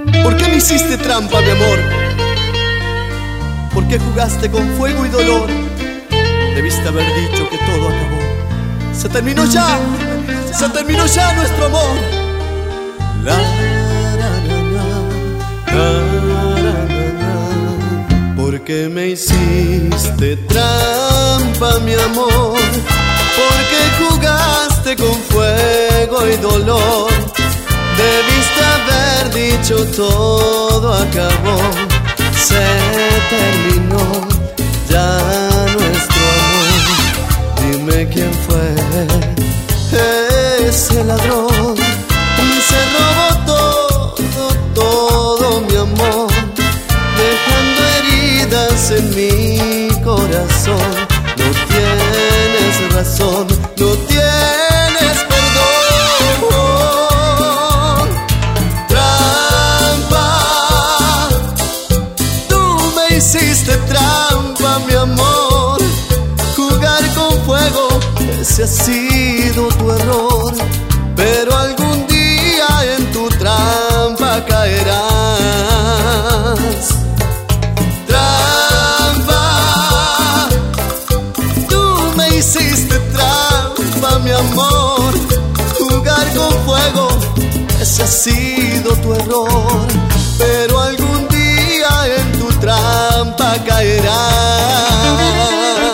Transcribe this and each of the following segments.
¿Por qué me hiciste trampa, mi amor? ¿Por qué jugaste con fuego y dolor? Debiste haber dicho que todo acabó. Se terminó ya nuestro amor. La, la, la, la. ¿Por qué me hiciste trampa, mi amor? ¿Por qué jugaste con fuego y dolor? Debiste haber dicho todo acabó. Se terminó ya nuestro amor. Dime quién fue ese ladrón. Se robó todo mi amor, dejando heridas en mi corazón. No tienes razón, no tienes perdón. Trampa, tú me hiciste trampa, mi amor. Jugar con fuego, ese ha sido tu error. Pero algún día en tu trampa caerás. Trampa, tú me hiciste trampa, mi amor. Jugar con fuego, ese ha sido tu error. Pero algún día en tu trampa caerás.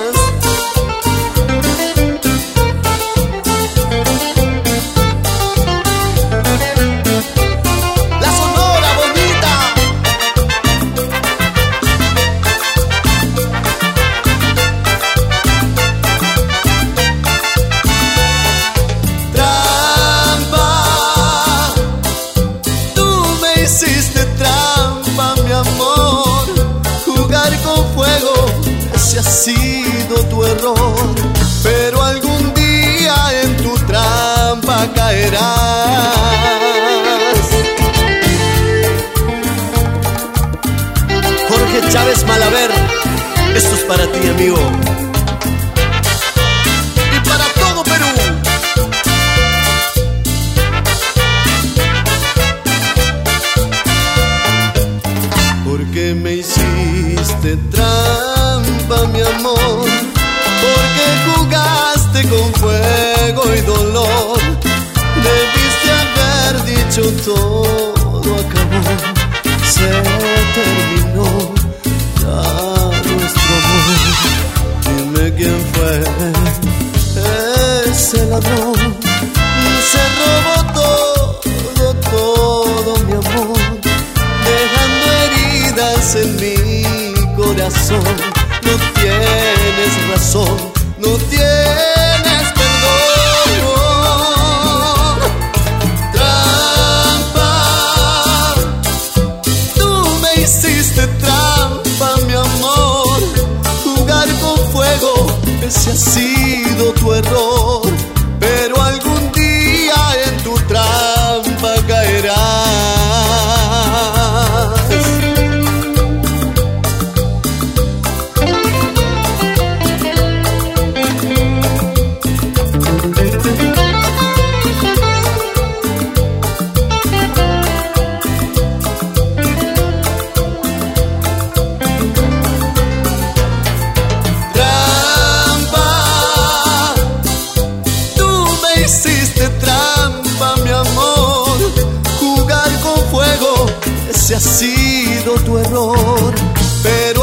Hiciste trampa, mi amor. Jugar con fuego, ese ha sido tu error. Pero algún día en tu trampa caerás. Jorge Chávez Malaver, esto es para ti, amigo. Y para todo Perú. ¿Por qué me hiciste trampa, mi amor? ¿Por qué jugaste con fuego y dolor? Debiste haber dicho todo acabó. Se terminó ya nuestro amor. Dime quién fue ese ladrón. Se robó todo mi amor, en mi corazón. No tienes razón, no tienes perdón. Trampa, tú me hiciste trampa, mi amor. Jugar con fuego, ese ha sido tu error. Pero algún día en tu trampa caerás. Hiciste trampa, mi amor. Jugar con fuego, ese ha sido tu error. Pero